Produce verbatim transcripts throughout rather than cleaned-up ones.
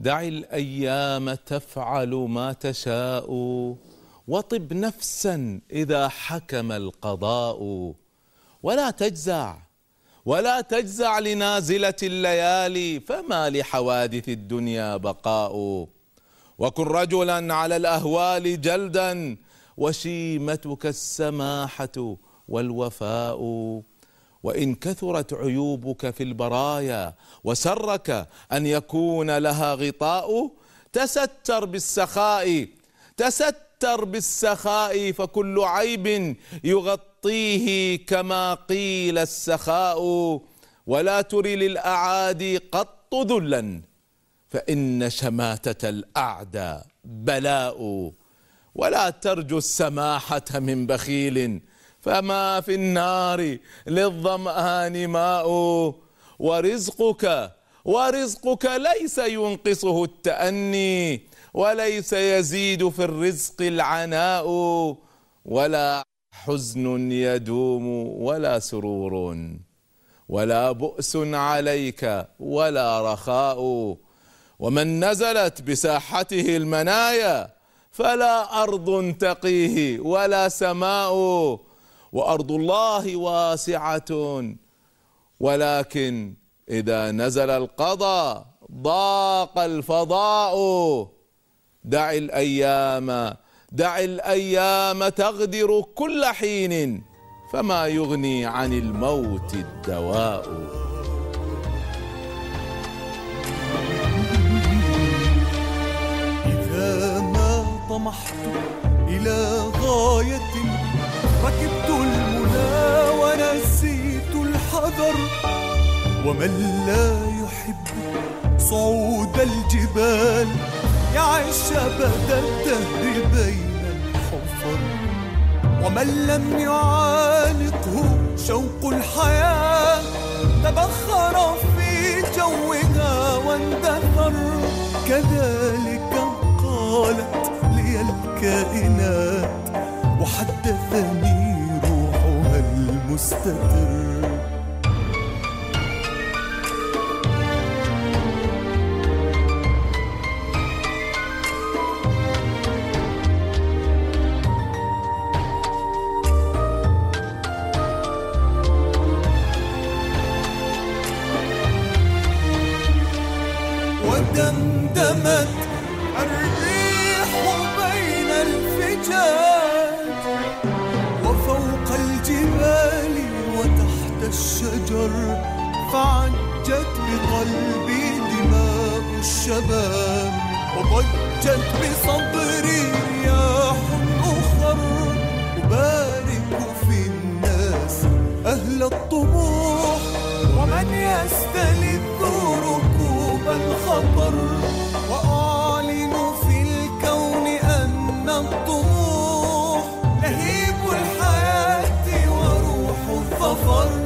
دع الأيام تفعل ما تشاء، وطب نفسا إذا حكم القضاء. ولا تجزع ولا تجزع لنازلة الليالي، فما لحوادث الدنيا بقاء. وكن رجلا على الأهوال جلدا، وشيمتك السماحة والوفاء. وإن كثرت عيوبك في البرايا وسرك أن يكون لها غطاء، تستر بالسخاء تستر بالسخاء، فكل عيب يغطيه كما قيل السخاء. ولا تر للأعادي قط ذلا، فإن شماتة الأعدى بلاء. ولا ترجو السماحة من بخيل، فما في النار للظمآن ماء. ورزقك ورزقك ليس ينقصه التأني، وليس يزيد في الرزق العناء. ولا حزن يدوم ولا سرور، ولا بؤس عليك ولا رخاء. ومن نزلت بساحته المنايا، فلا أرض تقيه ولا سماء. وأرض الله واسعة، ولكن إذا نزل القضاء ضاق الفضاء. دع الأيام دع الأيام تغدر كل حين، فما يغني عن الموت الدواء. إذا ما طمحت إلى غاية، ركبت المنى ونسيت الحذر. ومن لا يحب صعود الجبال، يعيش أبد الدهر بين الحفر. ومن لم يعانقه شوق الحياة، تبخر في جوها واندثر. كذلك قالت لي الكائنات، وحدثني روحها المستتر. ودمدمت الريح بين الفجاج، وفوق الجبال وتحت الشجر. فعجت بقلبي دماء الشباب، وضجت بصدري رياح أخر. أبارك في الناس أهل الطموح، ومن يستلذ ركوب الخطر. وأعلن في الكون أن الطموح لهيب الحياة وروح الظفر.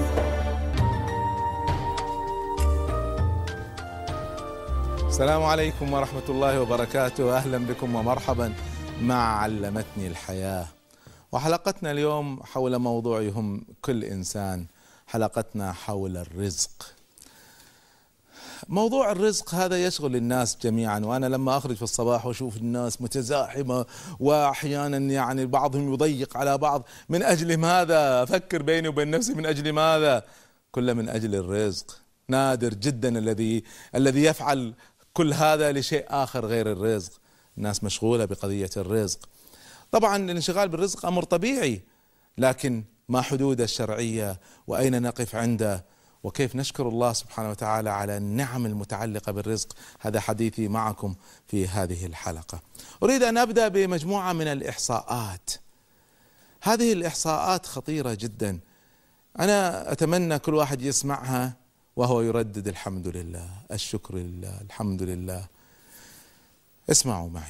السلام عليكم ورحمة الله وبركاته. أهلا بكم ومرحبا مع علمتني الحياة. وحلقتنا اليوم حول موضوع يهم كل إنسان، حلقتنا حول الرزق. موضوع الرزق هذا يشغل الناس جميعا، وأنا لما أخرج في الصباح وأشوف الناس متزاحمة، وأحيانا يعني بعضهم يضيق على بعض، من أجل ماذا؟ أفكر بيني وبين نفسي، من أجل ماذا؟ كله من أجل الرزق. نادر جدا الذي الذي يفعل كل هذا لشيء آخر غير الرزق. الناس مشغولة بقضية الرزق. طبعا الانشغال بالرزق أمر طبيعي، لكن ما حدود الشرعية؟ وأين نقف عنده؟ وكيف نشكر الله سبحانه وتعالى على النعم المتعلقة بالرزق؟ هذا حديثي معكم في هذه الحلقة. أريد أن أبدأ بمجموعة من الإحصاءات. هذه الإحصاءات خطيرة جدا، أنا أتمنى كل واحد يسمعها وهو يردد الحمد لله، الشكر لله، الحمد لله. اسمعوا معي.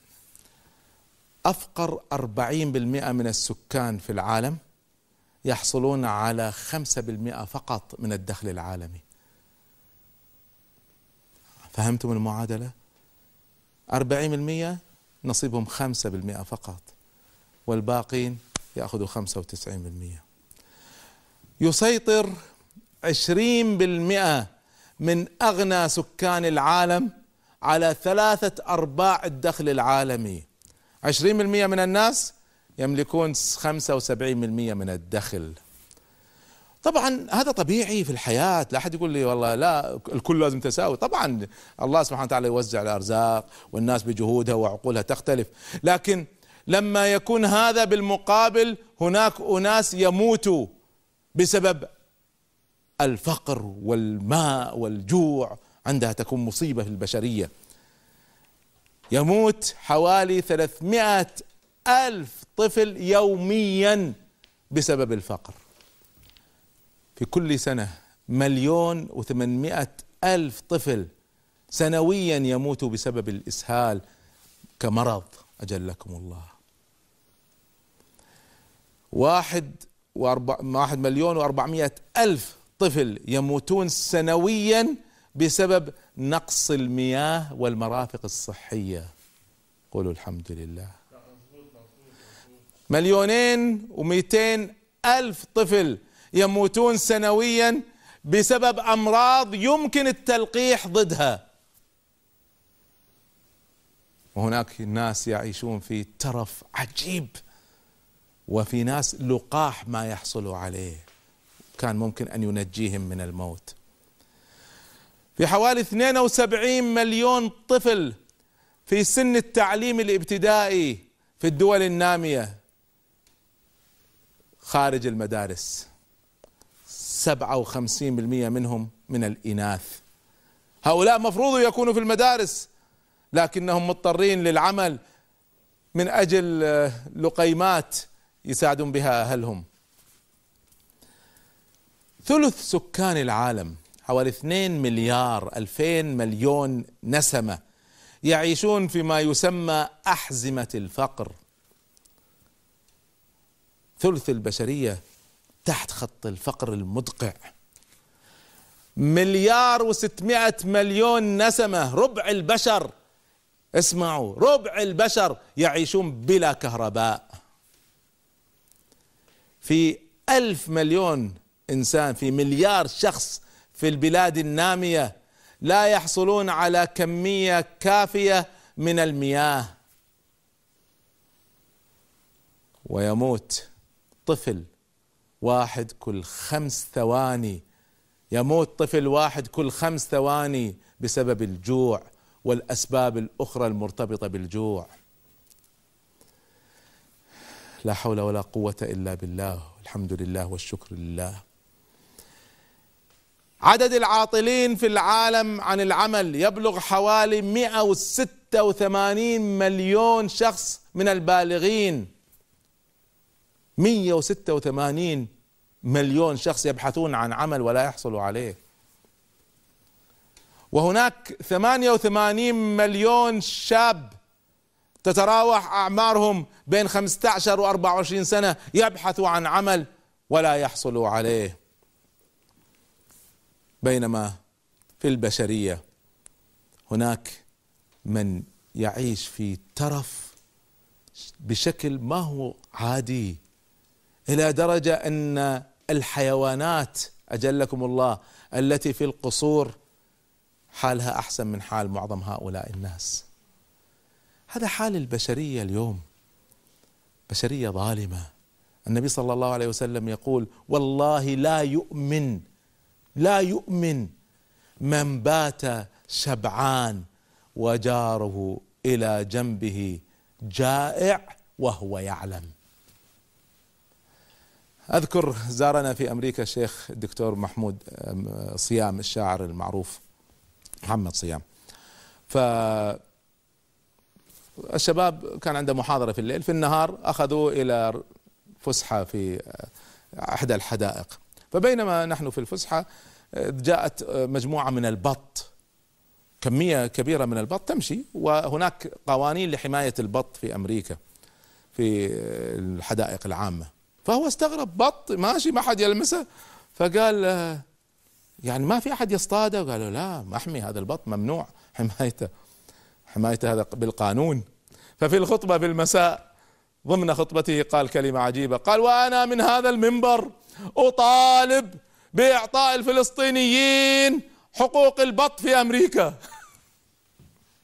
أفقر أربعين بالمئة من السكان في العالم يحصلون على خمسة بالمئة فقط من الدخل العالمي. فهمتم المعادلة؟ أربعين بالمئة نصيبهم خمسة بالمئة فقط، والباقين يأخذوا خمسة وتسعين بالمئة. يسيطر عشرين بالمئة من أغنى سكان العالم على ثلاثة أرباع الدخل العالمي. عشرين بالمئة من الناس يملكون خمسة وسبعين بالمئة من الدخل. طبعا هذا طبيعي في الحياة، لا أحد يقول لي والله لا الكل لازم تساوي. طبعا الله سبحانه وتعالى يوزع الأرزاق والناس بجهودها وعقولها تختلف، لكن لما يكون هذا بالمقابل هناك أناس يموتوا بسبب الفقر والماء والجوع، عندها تكون مصيبة في البشرية. يموت حوالي ثلاثمائة ألف طفل يوميا بسبب الفقر. في كل سنة مليون وثمانمائة ألف طفل سنويا يموتوا بسبب الإسهال كمرض أجلكم الله. واحد وأربع واحد مليون وأربعمائة ألف طفل يموتون سنويا بسبب نقص المياه والمرافق الصحية. قولوا الحمد لله. مليونين ومئتين ألف طفل يموتون سنويا بسبب أمراض يمكن التلقيح ضدها، وهناك ناس يعيشون في ترف عجيب، وفي ناس لقاح ما يحصلوا عليه كان ممكن أن ينجيهم من الموت. في حوالي اثنين وسبعين مليون طفل في سن التعليم الابتدائي في الدول النامية خارج المدارس، سبعة وخمسين بالمئة منهم من الإناث. هؤلاء مفروض يكونوا في المدارس لكنهم مضطرين للعمل من أجل لقيمات يساعدون بها أهلهم. ثلث سكان العالم حوالي اثنين مليار ألفين مليون نسمة يعيشون فيما يسمى أحزمة الفقر. ثلث البشرية تحت خط الفقر المدقع. مليار وستمائة مليون نسمة، ربع البشر، اسمعوا، ربع البشر يعيشون بلا كهرباء. في ألف مليون إنسان، في مليار شخص في البلاد النامية لا يحصلون على كمية كافية من المياه، ويموت طفل واحد كل خمس ثواني، يموت طفل واحد كل خمس ثواني بسبب الجوع والأسباب الأخرى المرتبطة بالجوع. لا حول ولا قوة إلا بالله، الحمد لله والشكر لله. عدد العاطلين في العالم عن العمل يبلغ حوالي مئة وستة وثمانين مليون شخص من البالغين. مئة وستة وثمانين مليون شخص يبحثون عن عمل ولا يحصلوا عليه. وهناك ثمانية وثمانين مليون شاب تتراوح أعمارهم بين خمسة عشر وأربعة وعشرين سنة يبحثوا عن عمل ولا يحصلوا عليه. بينما في البشرية هناك من يعيش في ترف بشكل ما هو عادي، إلى درجة أن الحيوانات أجلكم الله التي في القصور حالها أحسن من حال معظم هؤلاء الناس. هذا حال البشرية اليوم، بشرية ظالمة. النبي صلى الله عليه وسلم يقول: والله لا يؤمن لا يؤمن من بات شبعان وجاره إلى جنبه جائع وهو يعلم. أذكر زارنا في أمريكا الشيخ الدكتور محمود صيام، الشاعر المعروف محمد صيام. فالشباب كان عنده محاضرة في الليل، في النهار أخذوا إلى فسحة في أحد الحدائق. فبينما نحن في الفسحة جاءت مجموعة من البط، كمية كبيرة من البط تمشي، وهناك قوانين لحماية البط في أمريكا في الحدائق العامة. فهو استغرب، بط ماشي ما حد يلمسه، فقال يعني ما في أحد يصطاده؟ قالوا لا، محمي هذا البط، ممنوع حمايته حمايته هذا بالقانون. ففي الخطبة بالمساء ضمن خطبته قال كلمة عجيبة، قال: وأنا من هذا المنبر أطالب بإعطاء الفلسطينيين حقوق البط في أمريكا.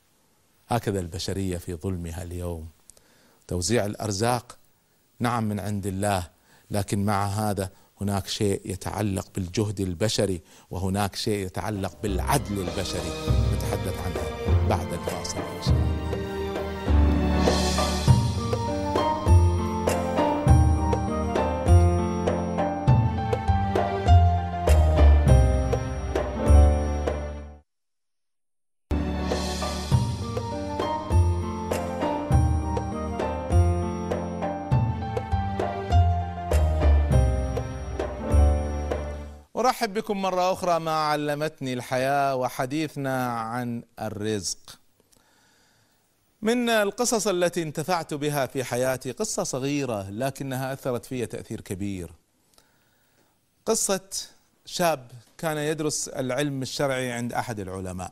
هكذا البشرية في ظلمها اليوم. توزيع الأرزاق نعم من عند الله، لكن مع هذا هناك شيء يتعلق بالجهد البشري، وهناك شيء يتعلق بالعدل البشري، نتحدث عنه بعد الفاصل إن شاء الله. أرحب بكم مرة أخرى مع علمتني الحياة، وحديثنا عن الرزق. من القصص التي انتفعت بها في حياتي قصة صغيرة لكنها أثرت في تأثير كبير. قصة شاب كان يدرس العلم الشرعي عند أحد العلماء،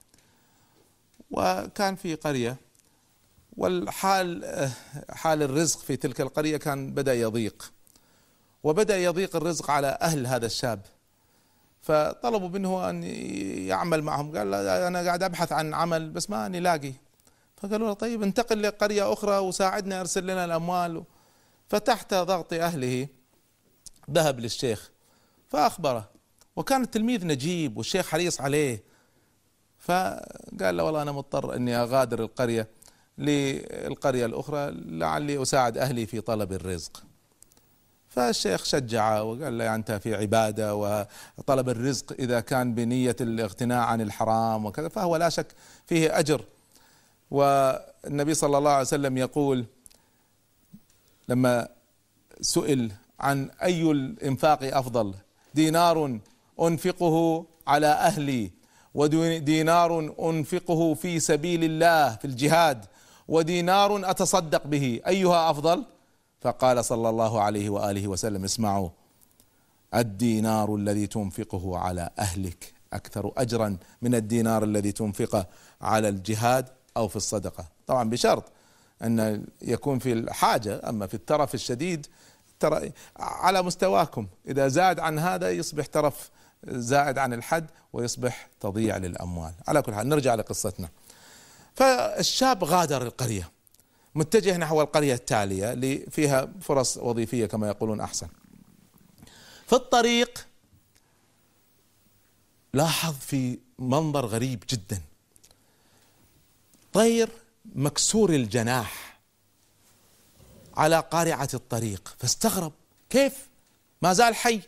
وكان في قرية، والحال حال الرزق في تلك القرية كان بدأ يضيق، وبدأ يضيق الرزق على أهل هذا الشاب، فطلبوا منه أن يعمل معهم. قال أنا قاعد أبحث عن عمل بس ما أني لاقي. فقالوا له طيب انتقل لقرية أخرى وساعدنا، أرسل لنا الأموال. فتحت ضغط أهله ذهب للشيخ فأخبره، وكان التلميذ نجيب والشيخ حريص عليه. فقال له والله أنا مضطر أني أغادر القرية للقرية الأخرى لعلي أساعد أهلي في طلب الرزق. فالشيخ شجعه وقال له أنت في عبادة، وطلب الرزق إذا كان بنية الاغتناء عن الحرام وكذا فهو لا شك فيه أجر. والنبي صلى الله عليه وسلم يقول لما سئل عن أي الإنفاق أفضل: دينار أنفقه على أهلي، ودينار أنفقه في سبيل الله في الجهاد، ودينار أتصدق به، أيها أفضل؟ فقال صلى الله عليه وآله وسلم: اسمعوا، الدينار الذي تنفقه على أهلك أكثر أجرا من الدينار الذي تنفقه على الجهاد أو في الصدقة. طبعا بشرط أن يكون في الحاجة، أما في الترف الشديد ترى على مستواكم، إذا زاد عن هذا يصبح ترف زائد عن الحد ويصبح تضييع للأموال. على كل حال نرجع لقصتنا. فالشاب غادر القرية متجه نحو القرية التالية اللي فيها فرص وظيفية كما يقولون أحسن. في الطريق لاحظ في منظر غريب جدا: طير مكسور الجناح على قارعة الطريق. فاستغرب، كيف ما زال حي،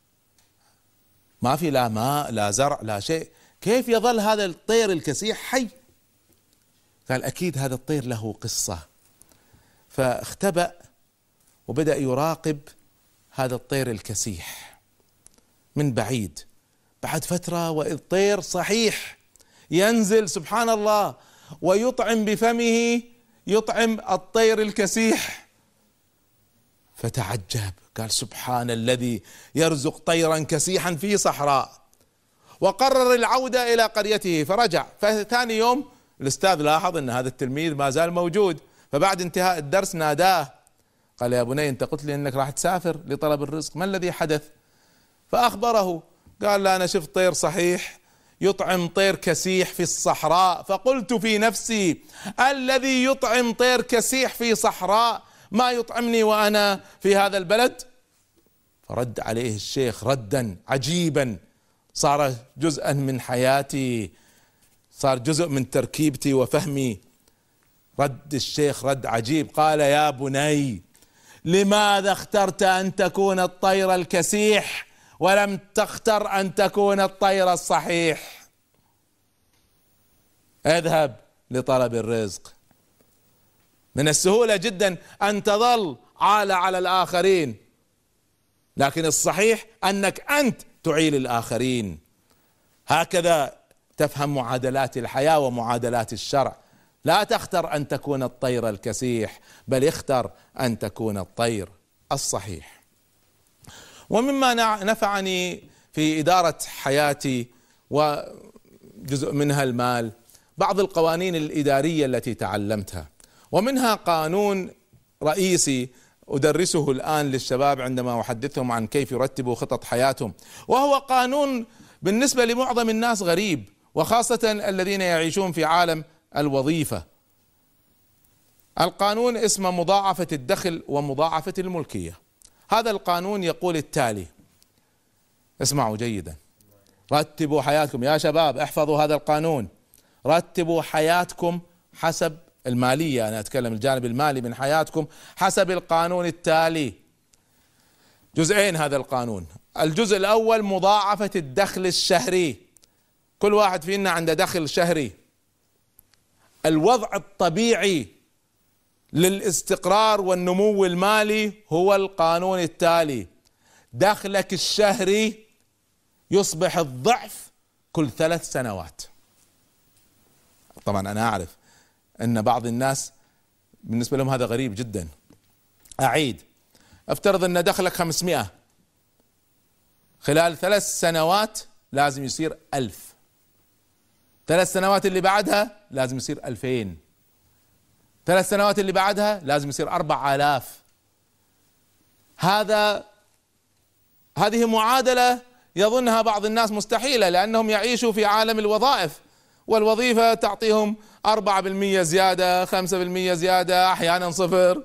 ما في لا ماء لا زرع لا شيء، كيف يظل هذا الطير الكسيح حي؟ قال أكيد هذا الطير له قصة. فاختبأ وبدأ يراقب هذا الطير الكسيح من بعيد. بعد فترة وإذ طير صحيح ينزل سبحان الله ويطعم بفمه، يطعم الطير الكسيح. فتعجب، قال سبحان الذي يرزق طيرا كسيحا في صحراء. وقرر العودة إلى قريته فرجع. فثاني يوم الأستاذ لاحظ أن هذا التلميذ ما زال موجود، فبعد انتهاء الدرس ناداه قال: يا بني أنت قلت لي أنك راح تسافر لطلب الرزق، ما الذي حدث؟ فأخبره، قال: لا أنا شفت طير صحيح يطعم طير كسيح في الصحراء، فقلت في نفسي الذي يطعم طير كسيح في صحراء ما يطعمني وأنا في هذا البلد؟ فرد عليه الشيخ ردا عجيبا صار جزءا من حياتي، صار جزء من تركيبتي وفهمي. رد الشيخ رد عجيب، قال: يا بني، لماذا اخترت أن تكون الطير الكسيح ولم تختر أن تكون الطير الصحيح؟ اذهب لطلب الرزق. من السهولة جدا أن تظل عالة على الآخرين، لكن الصحيح أنك أنت تعيل الآخرين. هكذا تفهم معادلات الحياة ومعادلات الشرع. لا تختر أن تكون الطير الكسيح، بل اختر أن تكون الطير الصحيح. ومما نفعني في إدارة حياتي وجزء منها المال بعض القوانين الإدارية التي تعلمتها، ومنها قانون رئيسي أدرسه الآن للشباب عندما أحدثهم عن كيف يرتبوا خطط حياتهم، وهو قانون بالنسبة لمعظم الناس غريب، وخاصة الذين يعيشون في عالم الوظيفة. القانون اسمه مضاعفة الدخل ومضاعفة الملكية. هذا القانون يقول التالي، اسمعوا جيدا، رتبوا حياتكم يا شباب، احفظوا هذا القانون، رتبوا حياتكم حسب المالية، أنا أتكلم الجانب المالي من حياتكم حسب القانون التالي. جزئين هذا القانون، الجزء الأول مضاعفة الدخل الشهري، كل واحد فينا عنده دخل شهري. الوضع الطبيعي للاستقرار والنمو المالي هو القانون التالي، دخلك الشهري يصبح الضعف كل ثلاث سنوات. طبعا أنا أعرف أن بعض الناس بالنسبة لهم هذا غريب جدا. أعيد، افترض أن دخلك خمسمائة، خلال ثلاث سنوات لازم يصير ألف، ثلاث سنوات اللي بعدها لازم يصير ألفين، ثلاث سنوات اللي بعدها لازم يصير أربع آلاف. هذا هذه معادلة يظنها بعض الناس مستحيلة، لأنهم يعيشوا في عالم الوظائف، والوظيفة تعطيهم أربعة بالمئة زيادة، خمسة بالمئة زيادة، أحيانا صفر.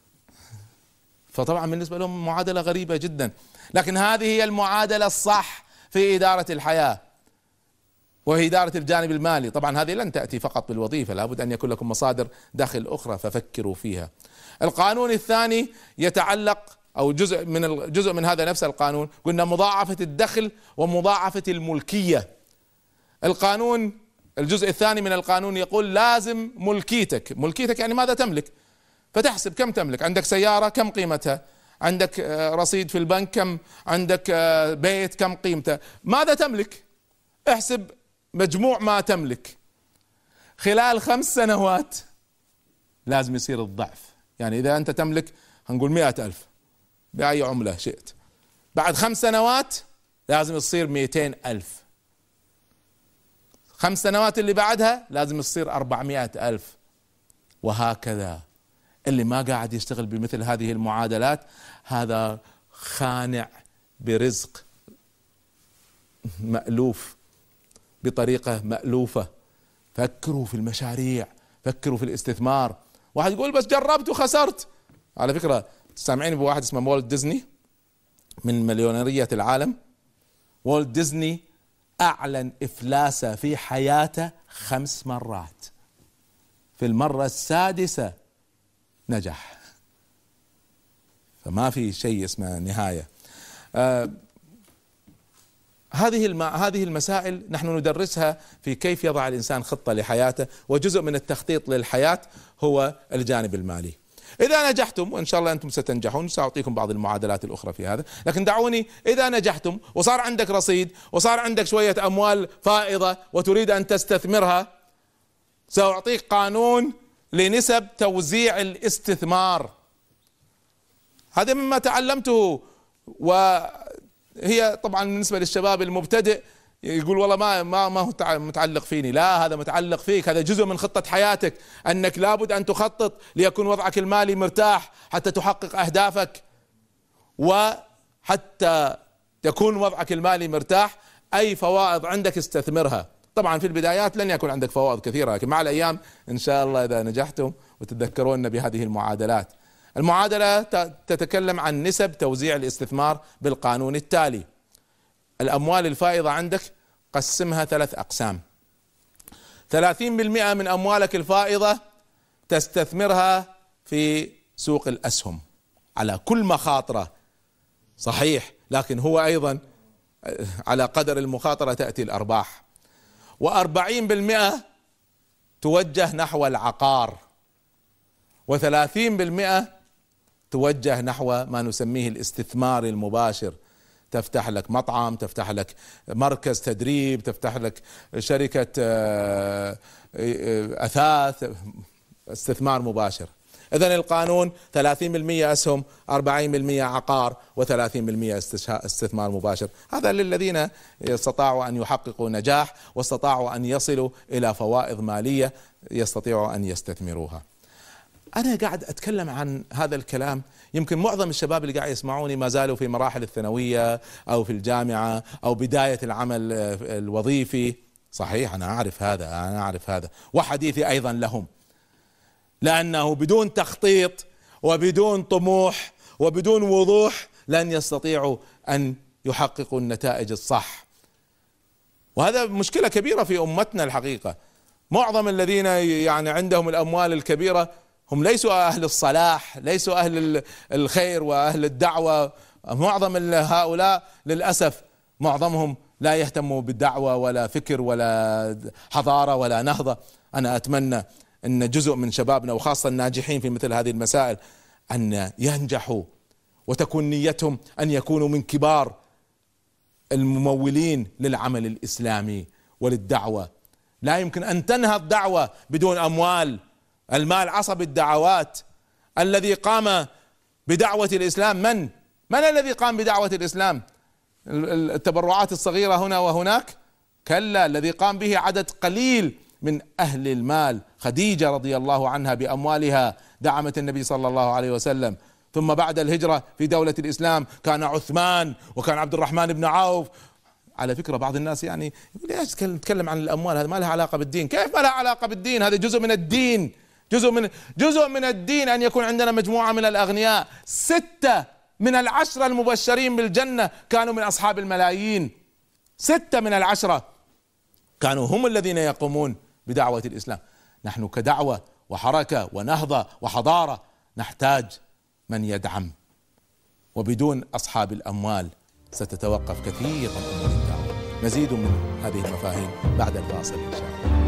فطبعا بالنسبة لهم معادلة غريبة جدا، لكن هذه هي المعادلة الصح في إدارة الحياة وهي إدارة الجانب المالي. طبعا هذه لن تأتي فقط بالوظيفة، لابد أن يكون لكم مصادر دخل أخرى، ففكروا فيها. القانون الثاني يتعلق أو جزء من جزء من هذا نفس القانون، قلنا مضاعفة الدخل ومضاعفة الملكية. القانون الجزء الثاني من القانون يقول لازم ملكيتك، ملكيتك يعني ماذا تملك، فتحسب كم تملك، عندك سيارة كم قيمتها، عندك رصيد في البنك كم، عندك بيت كم قيمته، ماذا تملك، احسب مجموع ما تملك. خلال خمس سنوات لازم يصير الضعف، يعني إذا أنت تملك هنقول مئة ألف بأي عملة شئت، بعد خمس سنوات لازم يصير مئتين ألف، خمس سنوات اللي بعدها لازم يصير أربعمائة ألف، وهكذا. اللي ما قاعد يشتغل بمثل هذه المعادلات هذا خانع برزق مألوف بطريقة مألوفة. فكروا في المشاريع، فكروا في الاستثمار. واحد يقول بس جربت وخسرت. على فكرة تسمعين بواحد اسمه والت ديزني من مليونيرية العالم. والت ديزني أعلن إفلاسه في حياته خمس مرات، في المرة السادسة نجح. فما في شيء اسمه نهاية. آه هذه الم... هذه المسائل نحن ندرسها في كيف يضع الإنسان خطة لحياته، وجزء من التخطيط للحياة هو الجانب المالي. إذا نجحتم، وإن شاء الله أنتم ستنجحون، سأعطيكم بعض المعادلات الأخرى في هذا، لكن دعوني، إذا نجحتم وصار عندك رصيد وصار عندك شوية أموال فائضة وتريد أن تستثمرها، سأعطيك قانون لنسب توزيع الاستثمار. هذا مما تعلمته، وهي طبعا بالنسبة للشباب المبتدئ يقول والله ما ما ما هو متعلق فيني، لا، هذا متعلق فيك، هذا جزء من خطة حياتك، أنك لابد أن تخطط ليكون وضعك المالي مرتاح حتى تحقق أهدافك، وحتى يكون وضعك المالي مرتاح أي فوائض عندك استثمرها. طبعا في البدايات لن يكون عندك فوائد كثيرة، لكن مع الأيام إن شاء الله إذا نجحتم وتتذكرون بهذه المعادلات. المعادلة تتكلم عن نسب توزيع الاستثمار بالقانون التالي: الأموال الفائضة عندك قسمها ثلاث أقسام. ثلاثين بالمئة من أموالك الفائضة تستثمرها في سوق الأسهم على كل مخاطرة، صحيح، لكن هو أيضا على قدر المخاطرة تأتي الأرباح. وأربعين بالمئة توجه نحو العقار، وثلاثين بالمئة توجه نحو ما نسميه الاستثمار المباشر، تفتح لك مطعم، تفتح لك مركز تدريب، تفتح لك شركة أثاث، استثمار مباشر. إذن القانون ثلاثين بالمئة أسهم، أربعين بالمئة عقار، وثلاثين بالمئة استثمار مباشر. هذا للذين استطاعوا أن يحققوا نجاح واستطاعوا أن يصلوا إلى فوائض مالية يستطيعوا أن يستثمروها. أنا قاعد أتكلم عن هذا الكلام، يمكن معظم الشباب اللي قاعد يسمعوني ما زالوا في مراحل الثانوية أو في الجامعة أو بداية العمل الوظيفي. صحيح، أنا أعرف هذا، أنا أعرف هذا، وحديثي أيضا لهم، لأنه بدون تخطيط وبدون طموح وبدون وضوح لن يستطيعوا أن يحققوا النتائج الصح. وهذا مشكلة كبيرة في أمتنا الحقيقة. معظم الذين يعني عندهم الأموال الكبيرة هم ليسوا أهل الصلاح، ليسوا أهل الخير وأهل الدعوة. معظم هؤلاء للأسف معظمهم لا يهتموا بالدعوة ولا فكر ولا حضارة ولا نهضة. أنا أتمنى أن جزء من شبابنا وخاصة الناجحين في مثل هذه المسائل أن ينجحوا، وتكون نيتهم أن يكونوا من كبار الممولين للعمل الإسلامي وللدعوة. لا يمكن أن تنهض دعوة بدون أموال. المال عصب الدعوات. الذي قام بدعوة الإسلام من؟ من الذي قام بدعوة الإسلام؟ التبرعات الصغيرة هنا وهناك؟ كلا، الذي قام به عدد قليل من أهل المال. خديجة رضي الله عنها بأموالها دعمت النبي صلى الله عليه وسلم. ثم بعد الهجرة في دولة الإسلام كان عثمان وكان عبد الرحمن بن عوف. على فكرة بعض الناس يعني ليش نتكلم عن الأموال؟ هذا ما لها علاقة بالدين. كيف ما لها علاقة بالدين؟ هذا جزء من الدين، جزء من جزء من الدين أن يكون عندنا مجموعة من الأغنياء. ستة من العشرة المبشرين بالجنة كانوا من أصحاب الملايين. ستة من العشرة كانوا هم الذين يقومون بدعوة الإسلام. نحن كدعوة وحركة ونهضة وحضارة نحتاج من يدعم، وبدون أصحاب الأموال ستتوقف كثير من أمور الدعوة. مزيد من هذه المفاهيم بعد الفاصل إن شاء الله.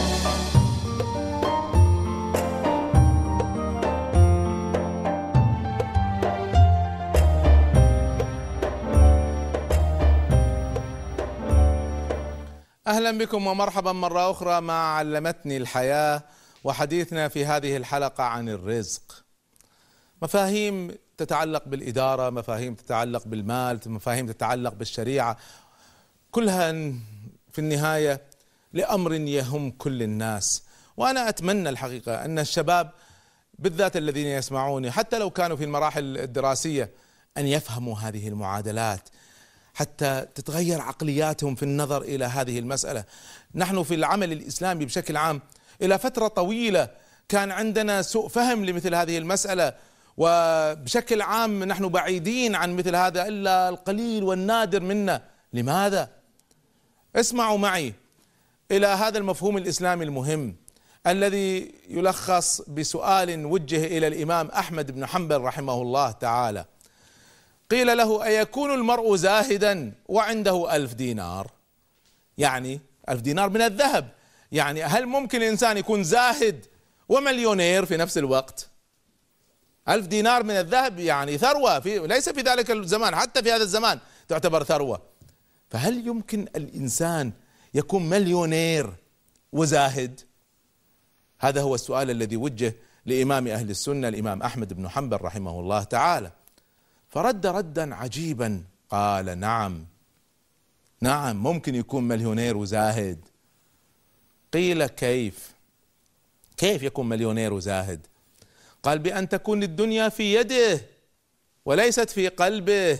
أهلا بكم ومرحبا مرة أخرى مع علمتني الحياة، وحديثنا في هذه الحلقة عن الرزق. مفاهيم تتعلق بالإدارة، مفاهيم تتعلق بالمال، مفاهيم تتعلق بالشريعة، كلها في النهاية لأمر يهم كل الناس. وأنا أتمنى الحقيقة أن الشباب بالذات الذين يسمعوني حتى لو كانوا في المراحل الدراسية أن يفهموا هذه المعادلات حتى تتغير عقلياتهم في النظر إلى هذه المسألة. نحن في العمل الإسلامي بشكل عام إلى فترة طويلة كان عندنا سوء فهم لمثل هذه المسألة، وبشكل عام نحن بعيدين عن مثل هذا إلا القليل والنادر منا. لماذا؟ اسمعوا معي إلى هذا المفهوم الإسلامي المهم الذي يلخص بسؤال وجه إلى الإمام أحمد بن حنبل رحمه الله تعالى. قيل له: أيكون المرء زاهدا وعنده ألف دينار؟ يعني ألف دينار من الذهب. يعني هل ممكن الإنسان يكون زاهد ومليونير في نفس الوقت؟ ألف دينار من الذهب يعني ثروة، في ليس في ذلك الزمان، حتى في هذا الزمان تعتبر ثروة. فهل يمكن الإنسان يكون مليونير وزاهد؟ هذا هو السؤال الذي وجه لإمام أهل السنة الإمام أحمد بن حنبل رحمه الله تعالى. فرد ردا عجيبا، قال: نعم نعم ممكن يكون مليونير وزاهد. قيل: كيف كيف يكون مليونير وزاهد؟ قال: بأن تكون الدنيا في يده وليست في قلبه.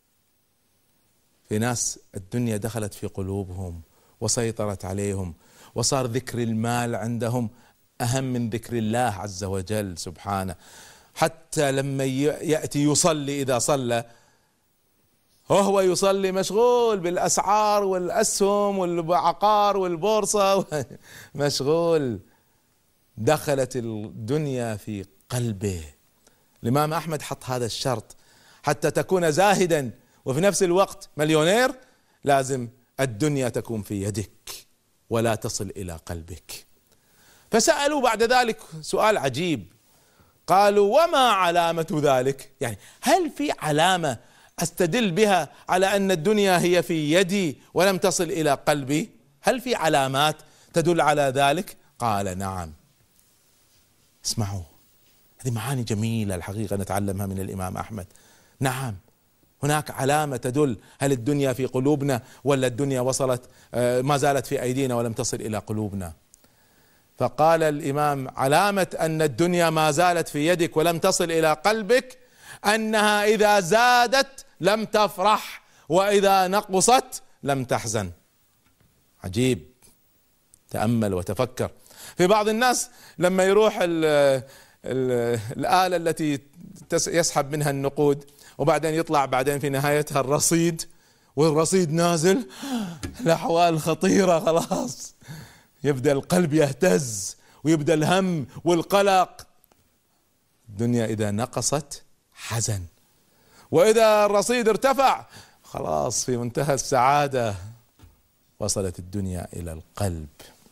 في ناس الدنيا دخلت في قلوبهم وسيطرت عليهم، وصار ذكر المال عندهم أهم من ذكر الله عز وجل سبحانه. حتى لما يأتي يصلي، إذا صلى وهو يصلي مشغول بالأسعار والأسهم والعقار والبورصة مشغول. دخلت الدنيا في قلبه. الإمام أحمد حط هذا الشرط: حتى تكون زاهدا وفي نفس الوقت مليونير لازم الدنيا تكون في يدك ولا تصل إلى قلبك. فسألوا بعد ذلك سؤال عجيب، قالوا: وما علامة ذلك؟ يعني هل في علامة أستدل بها على أن الدنيا هي في يدي ولم تصل إلى قلبي؟ هل في علامات تدل على ذلك؟ قال: نعم. اسمعوا، هذه معاني جميلة الحقيقة نتعلمها من الإمام أحمد. نعم، هناك علامة تدل هل الدنيا في قلوبنا ولا الدنيا وصلت ما زالت في أيدينا ولم تصل إلى قلوبنا. فقال الإمام: علامة أن الدنيا ما زالت في يدك ولم تصل إلى قلبك أنها إذا زادت لم تفرح وإذا نقصت لم تحزن. عجيب، تأمل وتفكر. في بعض الناس لما يروح ال ال الآلة التي يسحب منها النقود وبعدين يطلع بعدين في نهايتها الرصيد، والرصيد نازل، الأحوال خطيرة خلاص، يبدأ القلب يهتز ويبدأ الهم والقلق. الدنيا إذا نقصت حزن، وإذا الرصيد ارتفع خلاص في منتهى السعادة، وصلت الدنيا إلى القلب.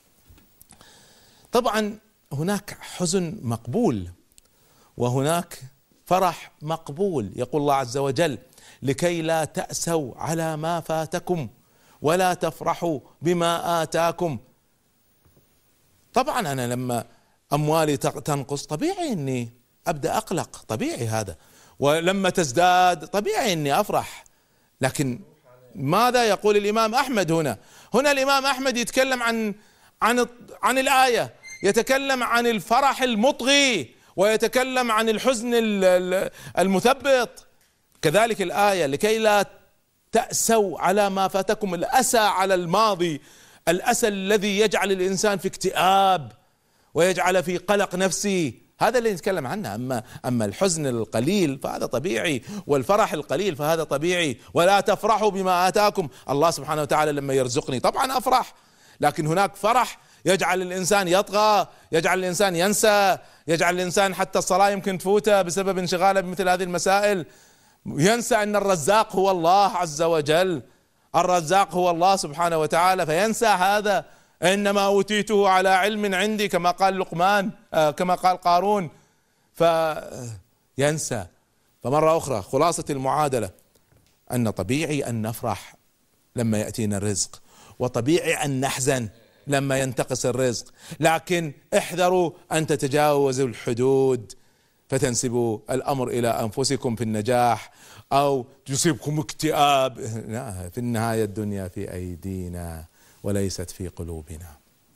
طبعا هناك حزن مقبول وهناك فرح مقبول. يقول الله عز وجل: لكي لا تأسوا على ما فاتكم ولا تفرحوا بما آتاكم. طبعا أنا لما أموالي تنقص طبيعي أني أبدأ أقلق، طبيعي هذا، ولما تزداد طبيعي أني أفرح. لكن ماذا يقول الإمام أحمد هنا؟ هنا الإمام أحمد يتكلم عن عن عن الآية، يتكلم عن الفرح المطغي ويتكلم عن الحزن المثبط. كذلك الآية: لكي لا تأسوا على ما فاتكم. الأسى على الماضي، الأسى الذي يجعل الإنسان في اكتئاب ويجعل في قلق نفسي، هذا اللي نتكلم عنه. أما أما الحزن القليل فهذا طبيعي، والفرح القليل فهذا طبيعي. ولا تفرحوا بما آتاكم. الله سبحانه وتعالى لما يرزقني طبعا أفرح، لكن هناك فرح يجعل الإنسان يطغى، يجعل الإنسان ينسى، يجعل الإنسان حتى الصلاة يمكن تفوته بسبب انشغاله بمثل هذه المسائل، ينسى أن الرزاق هو الله عز وجل، الرزاق هو الله سبحانه وتعالى، فينسى هذا. إنما أوتيته على علم عندي كما قال لقمان، آه كما قال قارون، فينسى. فمرة أخرى خلاصة المعادلة أن طبيعي أن نفرح لما يأتينا الرزق، وطبيعي أن نحزن لما ينتقص الرزق، لكن احذروا أن تتجاوزوا الحدود فتنسبوا الأمر إلى أنفسكم في النجاح أو يصيبكم اكتئاب. لا، في النهاية الدنيا في أيدينا وليست في قلوبنا.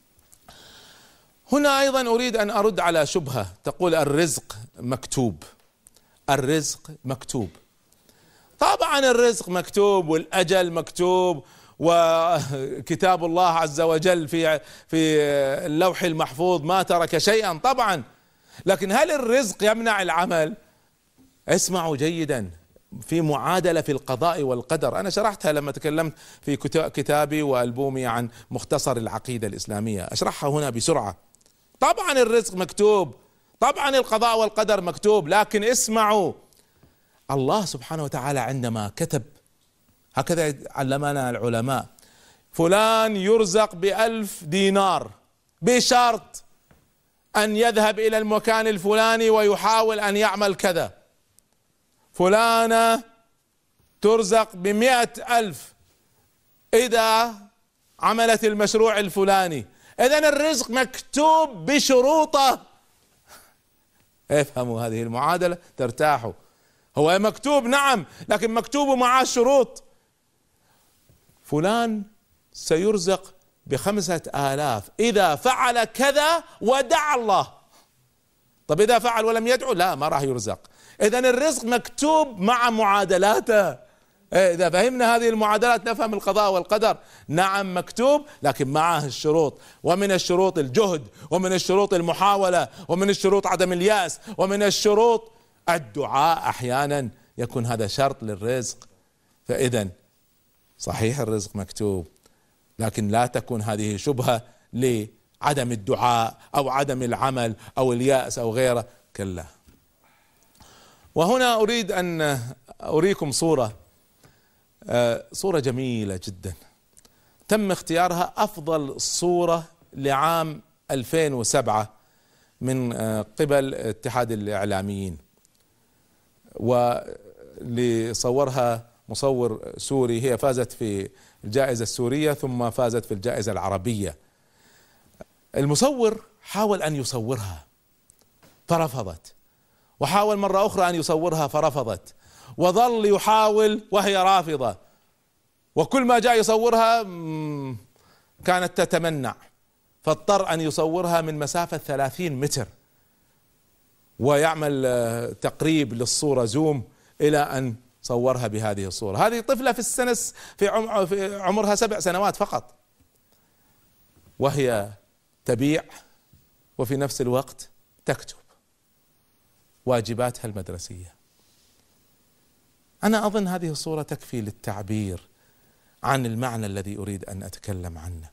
هنا أيضا أريد أن أرد على شبهة تقول الرزق مكتوب. الرزق مكتوب، طبعا الرزق مكتوب والأجل مكتوب وكتاب الله عز وجل في في اللوح المحفوظ ما ترك شيئا طبعا، لكن هل الرزق يمنع العمل؟ اسمعوا جيدا، في معادلة في القضاء والقدر، أنا شرحتها لما تكلمت في كتابي وألبومي عن مختصر العقيدة الإسلامية، أشرحها هنا بسرعة. طبعا الرزق مكتوب، طبعا القضاء والقدر مكتوب، لكن اسمعوا، الله سبحانه وتعالى عندما كتب، هكذا علمنا العلماء، فلان يرزق بألف دينار بشرط أن يذهب إلى المكان الفلاني ويحاول أن يعمل كذا، فلانة ترزق بمئة ألف إذا عملت المشروع الفلاني. إذن الرزق مكتوب بشروطه. افهموا هذه المعادلة ترتاحوا. هو مكتوب نعم، لكن مكتوب معه شروط. فلان سيرزق بخمسة آلاف إذا فعل كذا ودعا الله. طب إذا فعل ولم يدعو لا، ما راح يرزق. إذن الرزق مكتوب مع معادلاته. إذا فهمنا هذه المعادلات نفهم القضاء والقدر. نعم مكتوب، لكن معه الشروط، ومن الشروط الجهد، ومن الشروط المحاولة، ومن الشروط عدم اليأس، ومن الشروط الدعاء. أحيانا يكون هذا شرط للرزق. فإذا صحيح الرزق مكتوب، لكن لا تكون هذه شبهة لعدم الدعاء أو عدم العمل أو اليأس أو غيره، كلا. وهنا أريد أن أريكم صورة صورة جميلة جدا تم اختيارها أفضل صورة لعام ألفين وسبعة من قبل اتحاد الإعلاميين، واللي صورها مصور سوري. هي فازت في الجائزة السورية ثم فازت في الجائزة العربية. المصور حاول أن يصورها فرفضت، وحاول مرة أخرى أن يصورها فرفضت، وظل يحاول وهي رافضة، وكل ما جاء يصورها كانت تتمنع، فاضطر أن يصورها من مسافة ثلاثين متر ويعمل تقريب للصورة زوم إلى أن صورها بهذه الصورة. هذه طفلة في السنة في عمرها سبع سنوات فقط، وهي تبيع وفي نفس الوقت تكتب واجباتها المدرسية. أنا أظن هذه الصورة تكفي للتعبير عن المعنى الذي أريد أن أتكلم عنه.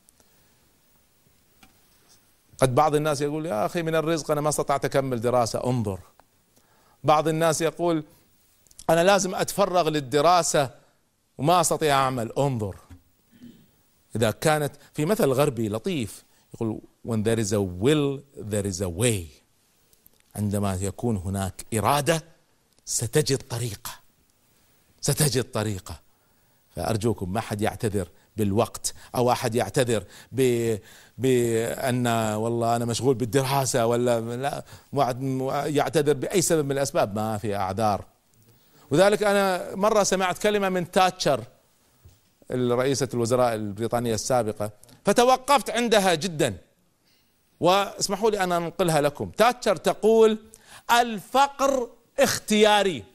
قد بعض الناس يقول يا أخي من الرزق أنا ما استطعت أكمل دراسة، انظر. بعض الناس يقول أنا لازم أتفرغ للدراسة وما أستطيع أعمل، انظر. إذا كانت في مثل غربي لطيف يقول when there is a will there is a way. عندما يكون هناك إرادة ستجد طريقة، ستجد طريقة. فأرجوكم ما حد يعتذر بالوقت أو أحد يعتذر ب بأن والله أنا مشغول بالدراسة ولا لا، يعتذر بأي سبب من الأسباب، ما في أعذار. وذلك أنا مرة سمعت كلمة من تاتشر رئيسة الوزراء البريطانية السابقة فتوقفت عندها جدا، واسمحوا لي أن أنقلها لكم. تاتشر تقول الفقر اختياري،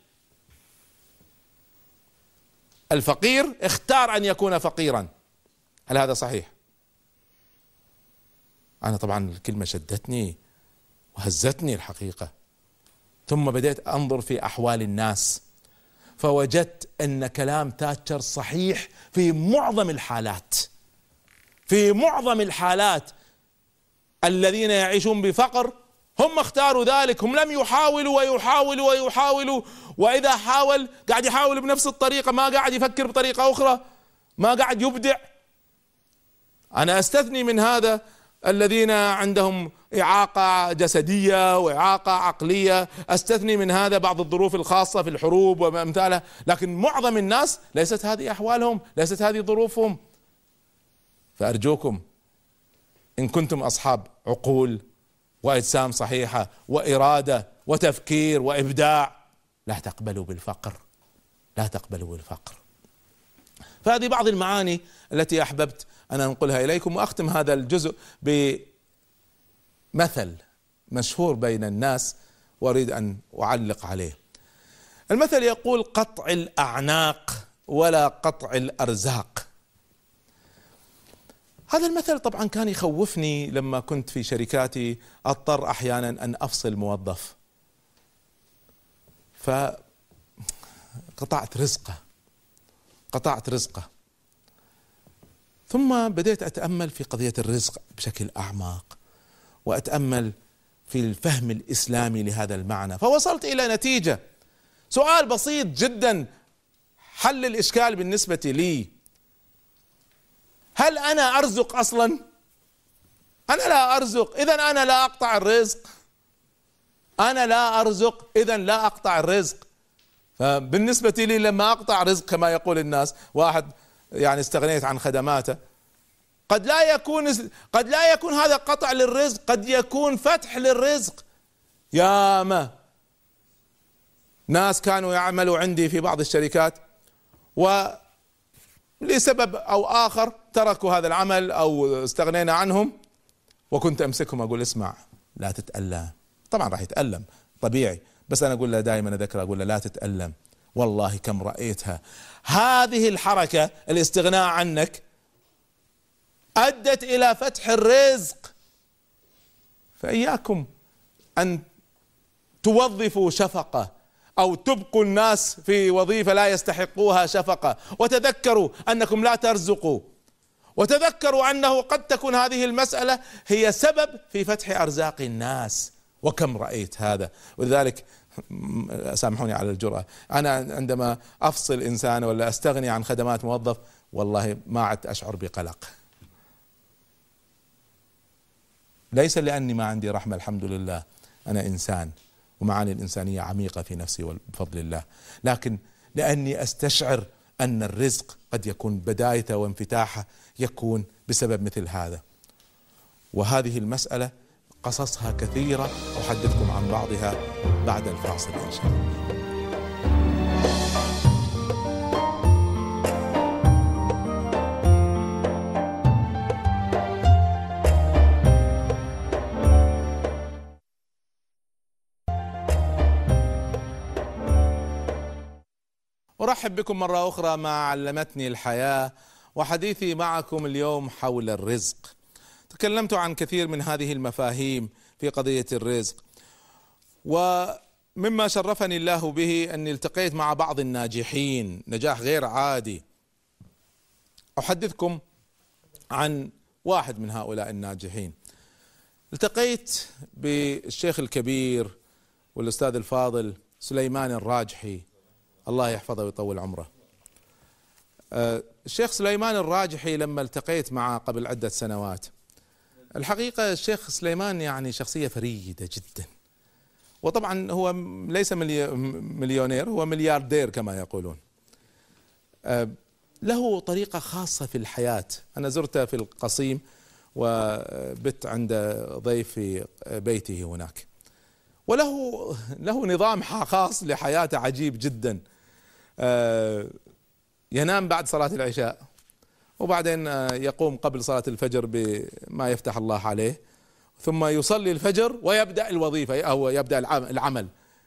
الفقير اختار أن يكون فقيرا. هل هذا صحيح؟ أنا طبعا الكلمة شدتني وهزتني الحقيقة، ثم بدأت أنظر في أحوال الناس فوجدت أن كلام تاتشر صحيح في معظم الحالات. في معظم الحالات الذين يعيشون بفقر هم اختاروا ذلك، هم لم يحاولوا ويحاولوا ويحاولوا، وإذا حاول قاعد يحاول بنفس الطريقة، ما قاعد يفكر بطريقة أخرى، ما قاعد يبدع. أنا أستثني من هذا الذين عندهم إعاقة جسدية وإعاقة عقلية، أستثني من هذا بعض الظروف الخاصة في الحروب وأمثالها، لكن معظم الناس ليست هذه أحوالهم، ليست هذه ظروفهم. فأرجوكم إن كنتم أصحاب عقول وأجسام صحيحة وإرادة وتفكير وإبداع لا تقبلوا بالفقر، لا تقبلوا بالفقر. فهذه بعض المعاني التي أحببت أن أنقلها إليكم، وأختم هذا الجزء بمثل مشهور بين الناس وأريد أن أعلق عليه. المثل يقول قطع الأعناق ولا قطع الأرزاق. هذا المثل طبعا كان يخوفني لما كنت في شركاتي أضطر أحيانا أن أفصل موظف، فقطعت رزقه قطعت رزقه ثم بدأت أتأمل في قضية الرزق بشكل أعمق، وأتأمل في الفهم الإسلامي لهذا المعنى، فوصلت إلى نتيجة. سؤال بسيط جدا حل الإشكال بالنسبة لي: هل أنا أرزق أصلا؟ أنا لا أرزق، إذن أنا لا أقطع الرزق. أنا لا أرزق، إذن لا أقطع الرزق. فبالنسبة لي لما أقطع رزق كما يقول الناس، واحد يعني استغنيت عن خدماته، قد لا يكون قد لا يكون هذا قطع للرزق، قد يكون فتح للرزق. ياما ناس كانوا يعملوا عندي في بعض الشركات ولسبب أو آخر تركوا هذا العمل أو استغنينا عنهم، وكنت أمسكهم أقول اسمع لا تتألم. طبعا راح يتألم طبيعي، بس أنا أقول له دائما أذكره أقول له لا تتألم، والله كم رأيتها. هذه الحركة الاستغناء عنك أدت إلى فتح الرزق. فإياكم أن توظفوا شفقة أو تبقوا الناس في وظيفة لا يستحقوها شفقة، وتذكروا أنكم لا ترزقوا، وتذكروا أنه قد تكون هذه المسألة هي سبب في فتح أرزاق الناس، وكم رأيت هذا. ولذلك سامحوني على الجرأة، أنا عندما أفصل إنسان ولا أستغني عن خدمات موظف والله ما عدت أشعر بقلق، ليس لأني ما عندي رحمة، الحمد لله أنا إنسان ومعاني الإنسانية عميقة في نفسي بفضل الله، لكن لأني أستشعر أن الرزق قد يكون بدايته وانفتاحه يكون بسبب مثل هذا. وهذه المسألة قصصها كثيرة، أحدثكم عن بعضها بعد الفاصل إن شاء الله. أرحب بكم مرة أخرى مع علمتني الحياة، وحديثي معكم اليوم حول الرزق. تكلمت عن كثير من هذه المفاهيم في قضية الرزق، ومما شرفني الله به أني التقيت مع بعض الناجحين نجاح غير عادي. أحدثكم عن واحد من هؤلاء الناجحين. التقيت بالشيخ الكبير والأستاذ الفاضل سليمان الراجحي، الله يحفظه ويطول عمره. الشيخ سليمان الراجحي لما التقيت معه قبل عدة سنوات، الحقيقة الشيخ سليمان يعني شخصية فريدة جدا، وطبعا هو ليس مليونير، هو ملياردير كما يقولون. له طريقة خاصة في الحياة. أنا زرته في القصيم وبت عند ضيف في بيته هناك، وله له نظام خاص لحياته عجيب جدا. ينام بعد صلاة العشاء، وبعدين يقوم قبل صلاة الفجر بما يفتح الله عليه، ثم يصلي الفجر ويبدأ الوظيفة أو يبدأ العمل.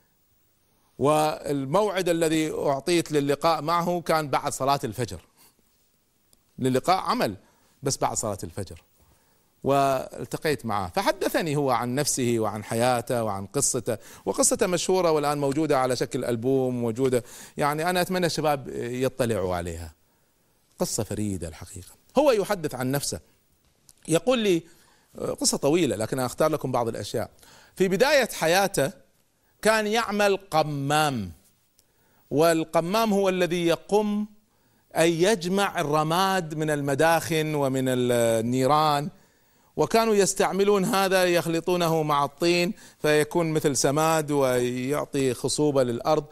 والموعد الذي أعطيت للقاء معه كان بعد صلاة الفجر، للقاء عمل بس بعد صلاة الفجر. والتقيت معه فحدثني هو عن نفسه وعن حياته وعن قصته، وقصته مشهورة والآن موجودة على شكل ألبوم، موجودة يعني أنا أتمنى الشباب يطلعوا عليها. قصة فريدة الحقيقة. هو يحدث عن نفسه، يقول لي قصة طويلة لكن أختار لكم بعض الأشياء. في بداية حياته كان يعمل قمام، والقمام هو الذي يقوم أي يجمع الرماد من المداخن ومن النيران، وكانوا يستعملون هذا يخلطونه مع الطين فيكون مثل سماد ويعطي خصوبة للأرض.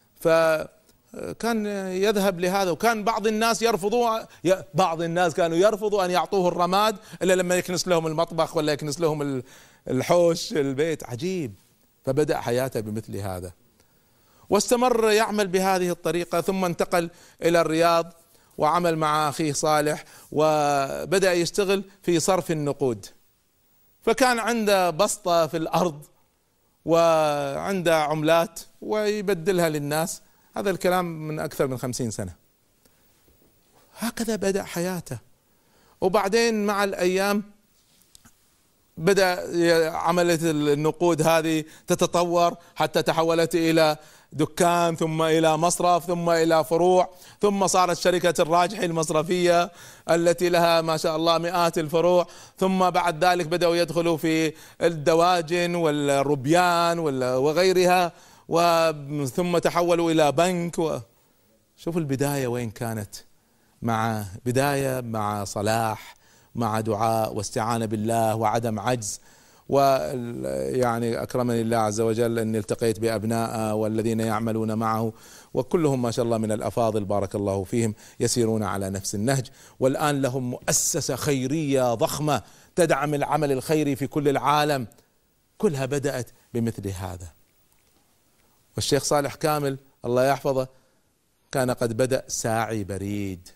فكان يذهب لهذا، وكان بعض الناس يرفضوا بعض الناس كانوا يرفضوا أن يعطوه الرماد إلا لما يكنس لهم المطبخ ولا يكنس لهم الحوش البيت. عجيب. فبدأ حياته بمثل هذا، واستمر يعمل بهذه الطريقة، ثم انتقل إلى الرياض وعمل مع أخيه صالح، وبدأ يشتغل في صرف النقود. فكان عنده بسطة في الأرض وعنده عملات ويبدلها للناس. هذا الكلام من أكثر من خمسين سنة. هكذا بدأ حياته. وبعدين مع الأيام بدأ عملية النقود هذه تتطور حتى تحولت إلى دكان، ثم إلى مصرف، ثم إلى فروع، ثم صارت شركة الراجحي المصرفية التي لها ما شاء الله مئات الفروع، ثم بعد ذلك بدأوا يدخلوا في الدواجن والربيان وغيرها، ثم تحولوا إلى بنك. شوفوا البداية وين كانت، مع بداية مع صلاح، مع دعاء واستعانة بالله وعدم عجز. ويعني أكرمني الله عز وجل أني التقيت بأبنائه والذين يعملون معه، وكلهم ما شاء الله من الأفاضل بارك الله فيهم، يسيرون على نفس النهج. والآن لهم مؤسسة خيرية ضخمة تدعم العمل الخيري في كل العالم، كلها بدأت بمثل هذا. والشيخ صالح كامل الله يحفظه كان قد بدأ ساعي بريد.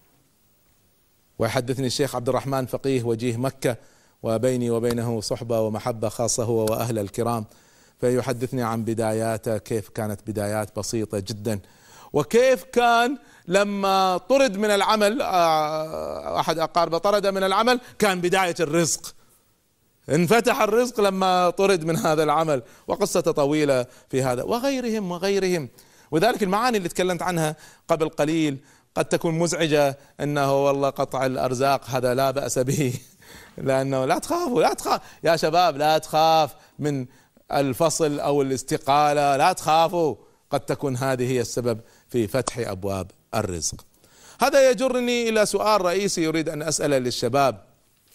ويحدثني الشيخ عبد الرحمن فقيه وجيه مكة، وبيني وبينه صحبة ومحبة خاصة هو وأهل الكرام، فيحدثني عن بداياته، كيف كانت بدايات بسيطة جدا، وكيف كان لما طرد من العمل، أحد أقاربه طرد من العمل، كان بداية الرزق، انفتح الرزق لما طرد من هذا العمل. وقصة طويلة في هذا وغيرهم وغيرهم. وذلك المعاني اللي تكلمت عنها قبل قليل قد تكون مزعجة، انه والله قطع الارزاق هذا لا بأس به، لانه لا تخافوا لا تخاف يا شباب، لا تخاف من الفصل او الاستقالة، لا تخافوا، قد تكون هذه هي السبب في فتح ابواب الرزق. هذا يجرني الى سؤال رئيسي يريد ان اسأله للشباب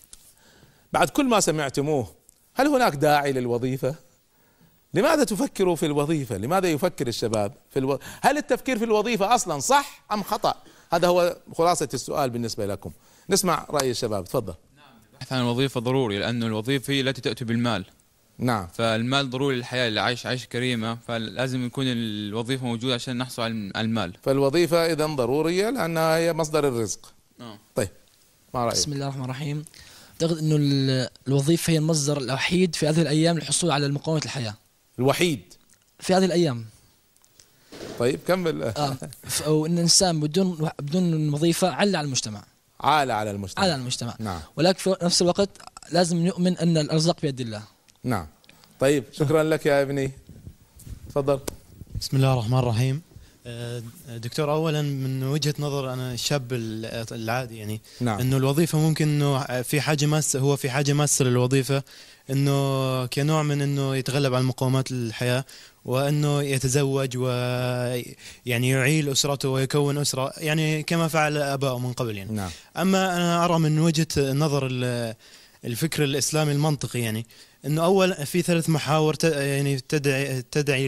بعد كل ما سمعتموه. هل هناك داعي للوظيفة؟ لماذا تفكروا في الوظيفة؟ لماذا يفكر الشباب في الوظيفة؟ هل التفكير في الوظيفة أصلا صح أم خطأ؟ هذا هو خلاصة السؤال بالنسبة لكم. نسمع رأي الشباب، تفضل. نعم، البحث عن الوظيفة ضروري، لأن الوظيفة هي التي تأتي بالمال. نعم. فالمال ضروري للحياة، اللي عايش عيش كريمة، فلازم يكون الوظيفة موجودة عشان نحصل على المال. فالوظيفة إذا ضرورية لأنها هي مصدر الرزق. نعم. طيب، ما رأيك؟ بسم الله الرحمن الرحيم. أعتقد إنه الوظيفة هي المصدر الوحيد في هذه الأيام للحصول على مقومات الحياة. الوحيد في هذه الأيام. طيب كمل. آه. أو إن الإنسان بدون بدون وظيفة عل على المجتمع. عال على المجتمع. عال على المجتمع. نعم. ولكن في نفس الوقت لازم نؤمن أن الأرزاق بيد الله. نعم. طيب شكرا لك يا ابني، تفضل. بسم الله الرحمن الرحيم. دكتور، أولا من وجهة نظر أنا الشاب العادي يعني نعم. إنه الوظيفة ممكن إنه في حاجة ماسة، هو في حاجة ماسة للوظيفة، إنه كنوع من إنه يتغلب على مقومات الحياة، وإنه يتزوج ويعني يعيل أسرته ويكون أسرة، يعني كما فعل آباؤه من قبل يعني. نعم. أما أنا أرى من وجهة نظر الفكر الإسلامي المنطقي يعني إنه أول في ثلاث محاور يعني تدعي تدعي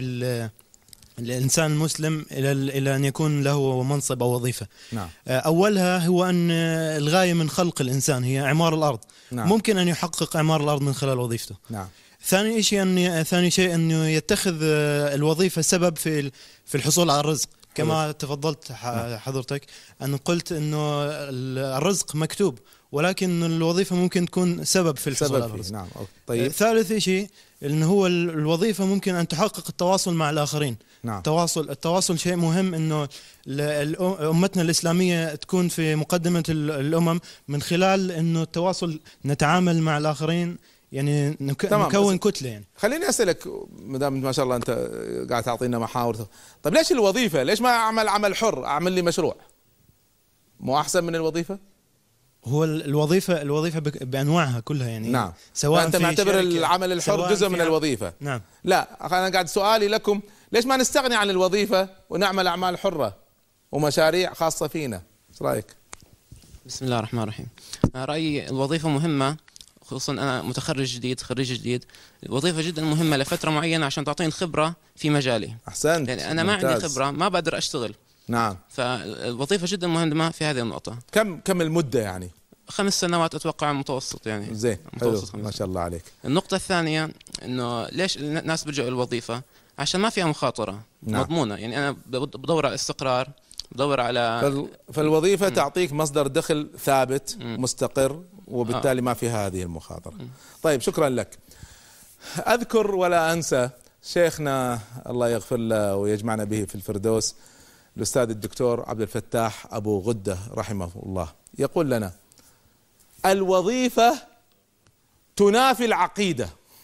الإنسان المسلم إلى إلى أن يكون له منصب أو وظيفة. نعم. أولها هو أن الغاية من خلق الإنسان هي إعمار الأرض. نعم. ممكن أن يحقق إعمار الأرض من خلال وظيفته. نعم. ثاني شيء أن ثاني شيء أنه يتخذ الوظيفة سبب في في الحصول على الرزق، كما حلو. تفضلت حضرتك أن قلت أنه الرزق مكتوب، ولكن الوظيفة ممكن تكون سبب في الحصول على الرزق. نعم. طيب. ثالث شيء إنه هو الوظيفة ممكن أن تحقق التواصل مع الآخرين. نعم. التواصل التواصل شيء مهم، إنه أمتنا الإسلامية تكون في مقدمة الأمم من خلال إنه التواصل، نتعامل مع الآخرين، يعني نكون كتلة يعني. خليني أسألك، مدام ما شاء الله أنت قاعد تعطينا محاور، طيب ليش الوظيفة؟ ليش ما أعمل عمل حر، أعمل لي مشروع؟ مو أحسن من الوظيفة؟ هو الوظيفة الوظيفة بأنواعها كلها يعني. نعم. سواء أنت معتبر العمل الحر جزء من الوظيفة. نعم. لا، أنا قاعد سؤالي لكم، ليش ما نستغني عن الوظيفة ونعمل أعمال حرة ومشاريع خاصة فينا؟ ايش رأيك؟ بسم الله الرحمن الرحيم. رأيي الوظيفة مهمة، خصوصا أنا متخرج جديد، خريج جديد. الوظيفة جدا مهمة لفترة معينة عشان تعطيني خبرة في مجالي. أحسنت. يعني أنا ما عندي خبرة، ما بقدر أشتغل. نعم. فالوظيفة جدا مهمة في هذه النقطة. كم كم المدة يعني؟ خمس سنوات أتوقع متوسط يعني. زين. متوسط. ما شاء الله عليك. النقطة الثانية إنه ليش الناس بيلجأوا الوظيفة؟ عشان ما فيها مخاطرة. نعم. مضمونة يعني. أنا بدور على استقرار، بدور على فالوظيفة م. تعطيك مصدر دخل ثابت م. مستقر، وبالتالي آه. ما فيها هذه المخاطرة. م. طيب شكرا لك. أذكر ولا أنسى شيخنا الله يغفر له ويجمعنا به في الفردوس، الأستاذ الدكتور عبد الفتاح أبو غدة رحمه الله، يقول لنا: الوظيفة تنافي العقيدة.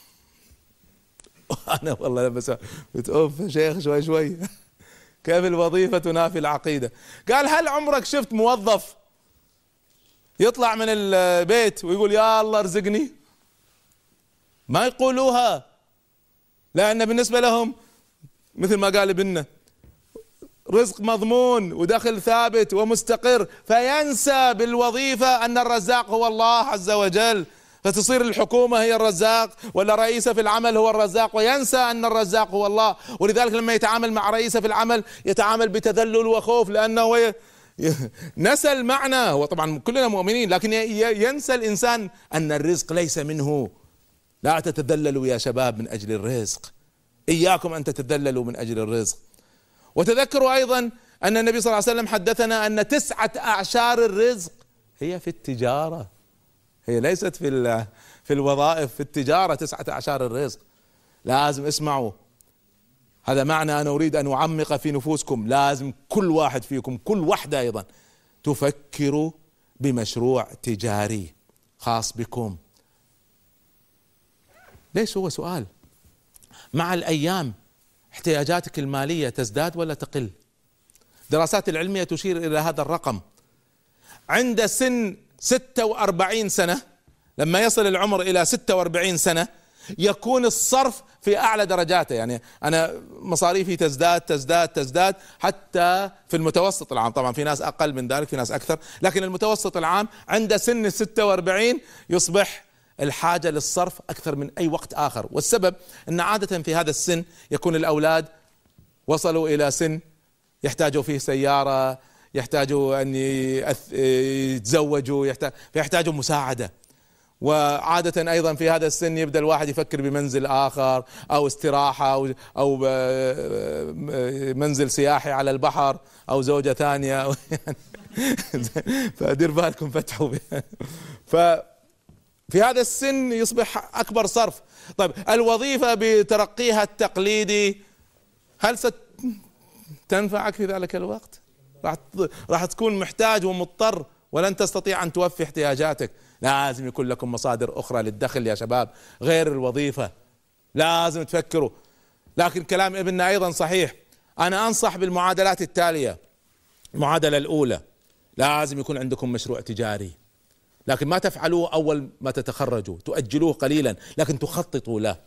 أنا والله بس بتقف شيخ شوي شوي كيف الوظيفة تنافي العقيدة؟ قال: هل عمرك شفت موظف يطلع من البيت ويقول يا الله ارزقني؟ ما يقولوها، لأن بالنسبة لهم مثل ما قال ابننا رزق مضمون ودخل ثابت ومستقر، فينسى بالوظيفة أن الرزاق هو الله عز وجل، فتصير الحكومة هي الرزاق ولا رئيسة في العمل هو الرزاق، وينسى أن الرزاق هو الله. ولذلك لما يتعامل مع رئيسة في العمل يتعامل بتذلل وخوف، لأنه ي... ي... نسى المعنى. وطبعا كلنا مؤمنين، لكن ي... ينسى الإنسان أن الرزق ليس منه. لا تتذللوا يا شباب من أجل الرزق، إياكم أن تتذللوا من أجل الرزق. وتذكروا أيضا أن النبي صلى الله عليه وسلم حدثنا أن تسعة أعشار الرزق هي في التجارة، هي ليست في في الوظائف، في التجارة تسعة أعشار الرزق. لازم اسمعوا هذا معنى أنا أريد أن أعمق في نفوسكم. لازم كل واحد فيكم، كل واحدة أيضا، تفكروا بمشروع تجاري خاص بكم. ليش؟ هو سؤال. مع الأيام احتياجاتك المالية تزداد ولا تقل؟ دراسات العلمية تشير إلى هذا الرقم. عند سن ستة وأربعين سنة، لما يصل العمر إلى ستة وأربعين سنة يكون الصرف في أعلى درجاته. يعني أنا مصاريفي تزداد تزداد تزداد حتى في المتوسط العام، طبعا في ناس أقل من ذلك، في ناس أكثر، لكن المتوسط العام عند سن ستة وأربعين يصبح الحاجة للصرف أكثر من أي وقت آخر. والسبب أن عادة في هذا السن يكون الأولاد وصلوا إلى سن يحتاجوا فيه سيارة، يحتاجوا أن يتزوجوا، يحتاجوا مساعدة. وعادة أيضا في هذا السن يبدأ الواحد يفكر بمنزل آخر أو استراحة أو منزل سياحي على البحر أو زوجة ثانية. فدير بالكم فتحوا. ف في هذا السن يصبح أكبر صرف. طيب الوظيفة بترقيها التقليدي هل ستنفعك في ذلك الوقت؟ راح راح تكون محتاج ومضطر ولن تستطيع أن توفي احتياجاتك. لازم يكون لكم مصادر أخرى للدخل يا شباب غير الوظيفة، لازم تفكروا. لكن كلام ابننا أيضا صحيح، أنا أنصح بالمعادلات التالية. المعادلة الأولى، لازم يكون عندكم مشروع تجاري، لكن ما تفعلوه أول ما تتخرجوا، تؤجلوه قليلا لكن تخططوا له.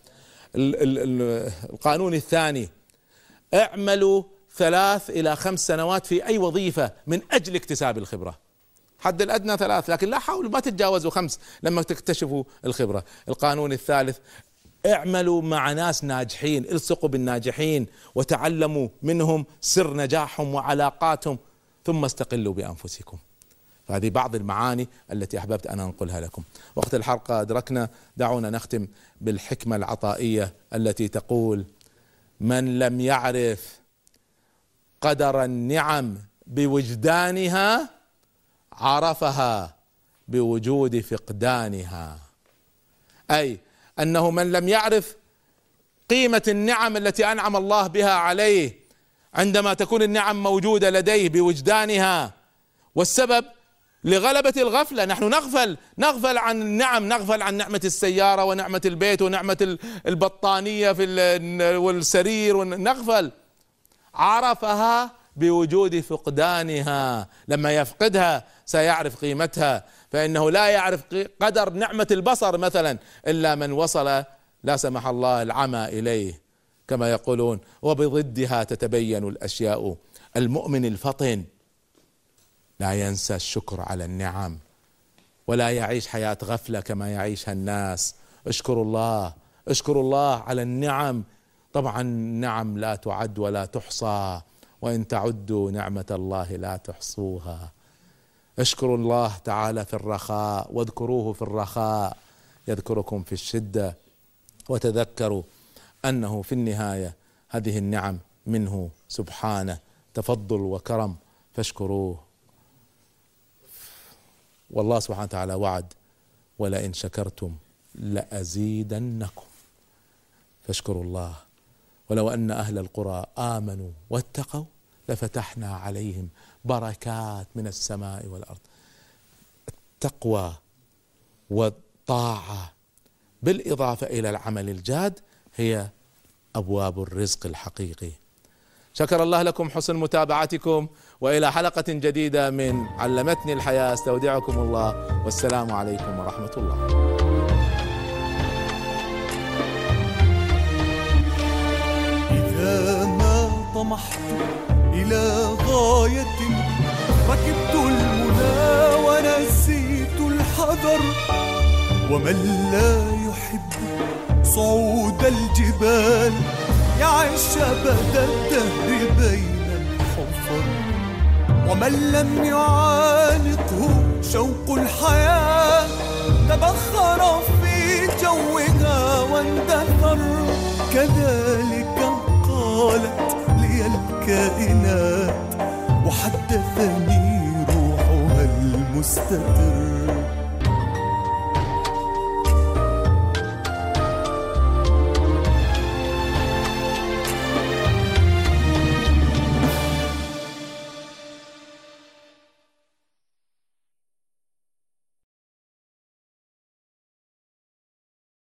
القانون الثاني، اعملوا ثلاث إلى خمس سنوات في أي وظيفة من أجل اكتساب الخبرة. حد الأدنى ثلاث، لكن لا حاولوا ما تتجاوزوا خمس لما تكتشفوا الخبرة. القانون الثالث، اعملوا مع ناس ناجحين، الصقوا بالناجحين وتعلموا منهم سر نجاحهم وعلاقاتهم، ثم استقلوا بأنفسكم. هذه بعض المعاني التي أحببت أن أنقلها لكم. وقت الحلقة أدركنا، دعونا نختم بالحكمة العطائية التي تقول: من لم يعرف قدر النعم بوجدانها عرفها بوجود فقدانها. أي أنه من لم يعرف قيمة النعم التي أنعم الله بها عليه عندما تكون النعم موجودة لديه بوجدانها، والسبب لغلبة الغفلة. نحن نغفل نغفل عن النعم، نغفل عن نعمة السيارة ونعمة البيت ونعمة البطانية في والسرير، ونغفل. عرفها بوجود فقدانها، لما يفقدها سيعرف قيمتها. فإنه لا يعرف قدر نعمة البصر مثلا إلا من وصل لا سمح الله العمى إليه كما يقولون، وبضدها تتبين الأشياء. المؤمن الفطن لا ينسى الشكر على النعم، ولا يعيش حياة غفلة كما يعيشها الناس. اشكروا الله، اشكروا الله على النعم. طبعا النعم لا تعد ولا تحصى، وإن تعدوا نعمة الله لا تحصوها. اشكروا الله تعالى في الرخاء، واذكروه في الرخاء يذكركم في الشدة. وتذكروا أنه في النهاية هذه النعم منه سبحانه، تفضل وكرم، فاشكروه. والله سبحانه وتعالى وعد: ولئن شكرتم لأزيدنكم. فاشكروا الله. ولو أن أهل القرى آمنوا واتقوا لفتحنا عليهم بركات من السماء والأرض. التقوى والطاعة بالإضافة إلى العمل الجاد هي أبواب الرزق الحقيقي. شكر الله لكم حسن متابعتكم، وإلى حلقة جديدة من علمتني الحياة. استودعكم الله، والسلام عليكم ورحمة الله. إذا ما طمحت إلى غاية ركبت المنى ونسيت الحذر، ومن لا يحب صعود الجبال يعيش أبد الدهر بين الحفر، ومن لم يعانقه شوق الحياة تبخر في جوها واندثر. كذلك قالت لي الكائنات وحدثني روحها المستتر.